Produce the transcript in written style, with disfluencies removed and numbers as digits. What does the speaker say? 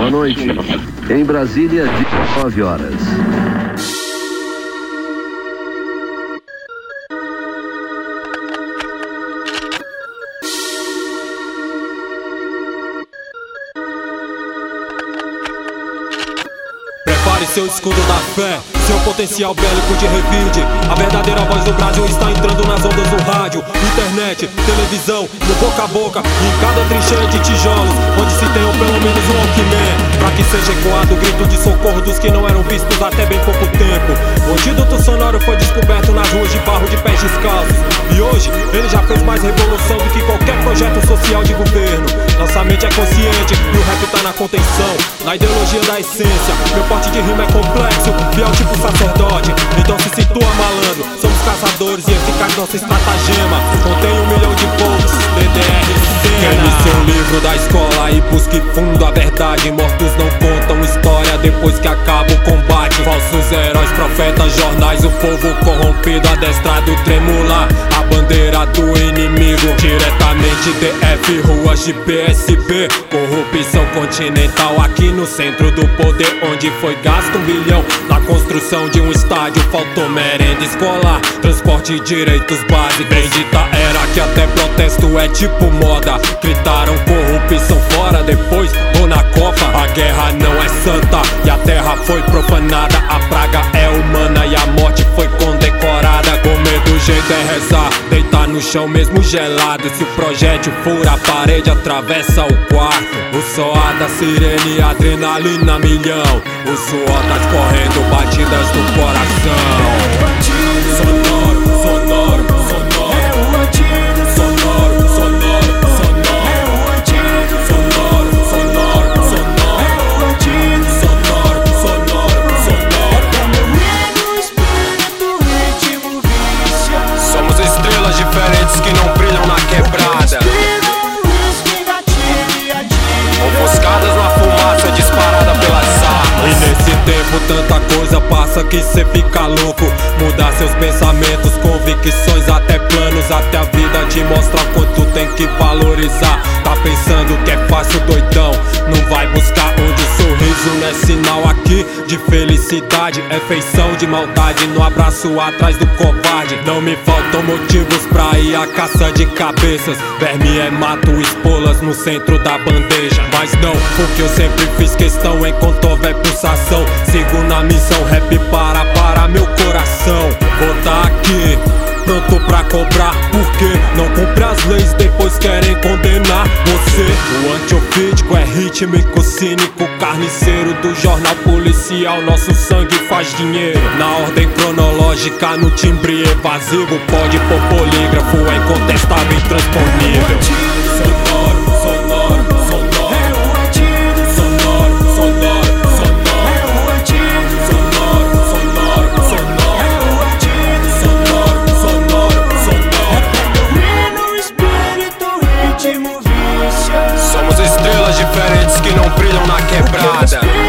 Boa noite. Em Brasília, 19 horas. Prepare seu escudo da fé, seu potencial bélico de revide. A verdadeira voz do Brasil está entrando nas ondas do rádio, internet, televisão, no boca a boca, em cada trincheira de tijolos, onde se tenha pelo menos um Walkman, pra que seja ecoado o grito de socorro dos que não eram vistos até bem pouco tempo. O antídoto sonoro foi descoberto nas ruas de barro de pés descalços, e hoje ele já fez mais revolução do que qualquer projeto social de governo. Nossa mente é consciente e o rap tá na contenção, na ideologia da essência. Meu porte de rima é complexo, fiel tipo sacerdote. Então se situa, malandro, somos caçadores e eficaz nossa estratagema. Contém 1 milhão de volts, DDR cena. Queime seu livro da escola e busque fundo a verdade. Mortos não contam história depois que acaba o combate. Falsos heróis, profetas, jornais, o povo corrompido, adestrado, tremular a bandeira do inimigo. Diretamente DF, ruas de PSB, corrupção continental aqui no centro do poder, onde foi gasto 1 bilhão na construção de um estádio. Faltou merenda escolar, transporte e direitos básicos. Bendita era que até protesto é tipo moda. Gritaram corrupção fora, depois ou na Copa. A guerra não é santa e a terra foi profanada. A praga é humana e a morte foi condecorada. Com medo o jeito é rezar, deitar no chão mesmo gelado. Se o projétil fura a parede, atravessa o quarto. O soar da sirene, adrenalina milhão. O suor tá escorrendo, batidas do coração. Sonoro, sonoro, sonoro. É o antídoto. Sonoro, sonoro, sonoro. É o antídoto. Sonoro, sonoro, sonoro. É o antídoto. Sonoro, sonoro, sonoro. É meu medo, espírito, ritmo, vício. Somos estrelas diferentes que não brilham na quebrada, ofuscadas na fumaça disparada pelas armas. E nesse tempo tanta coisa passa que cê fica louco. Mudar seus pensamentos, convicções, até planos. Até a vida te mostra quanto tem que valorizar. Tá pensando que é fácil, doidão? Não vai buscar onde o sorriso não é sinal aqui de felicidade. É feição de maldade no abraço atrás do covarde. Não me faltam motivos pra ir à caça de cabeças. Verme é mato, espolas no centro da bandeja. Mas não, porque eu sempre fiz questão. Enquanto houver pulsação, sigo na missão. Rap para meu coração. Vou tá aqui, pronto pra cobrar. Porque não cumpre as leis, depois querem condenar você. O antiofídico é rítmico, cínico, carniceiro do jornal policial. Nosso sangue faz dinheiro. Na ordem cronológica, no timbre evasivo. Pode pôr polígrafo, é incontestável e intransponível. Sonoro, sonoro, sonoro. É o antídoto. Sonoro, sonoro, sonoro. É o antídoto. Sonoro, sonoro, sonoro. É o antídoto. Sonoro, sonoro, sonoro. É meu medo, espírito, ritmo, vício. Somos estrelas diferentes que não brilham na quebrada.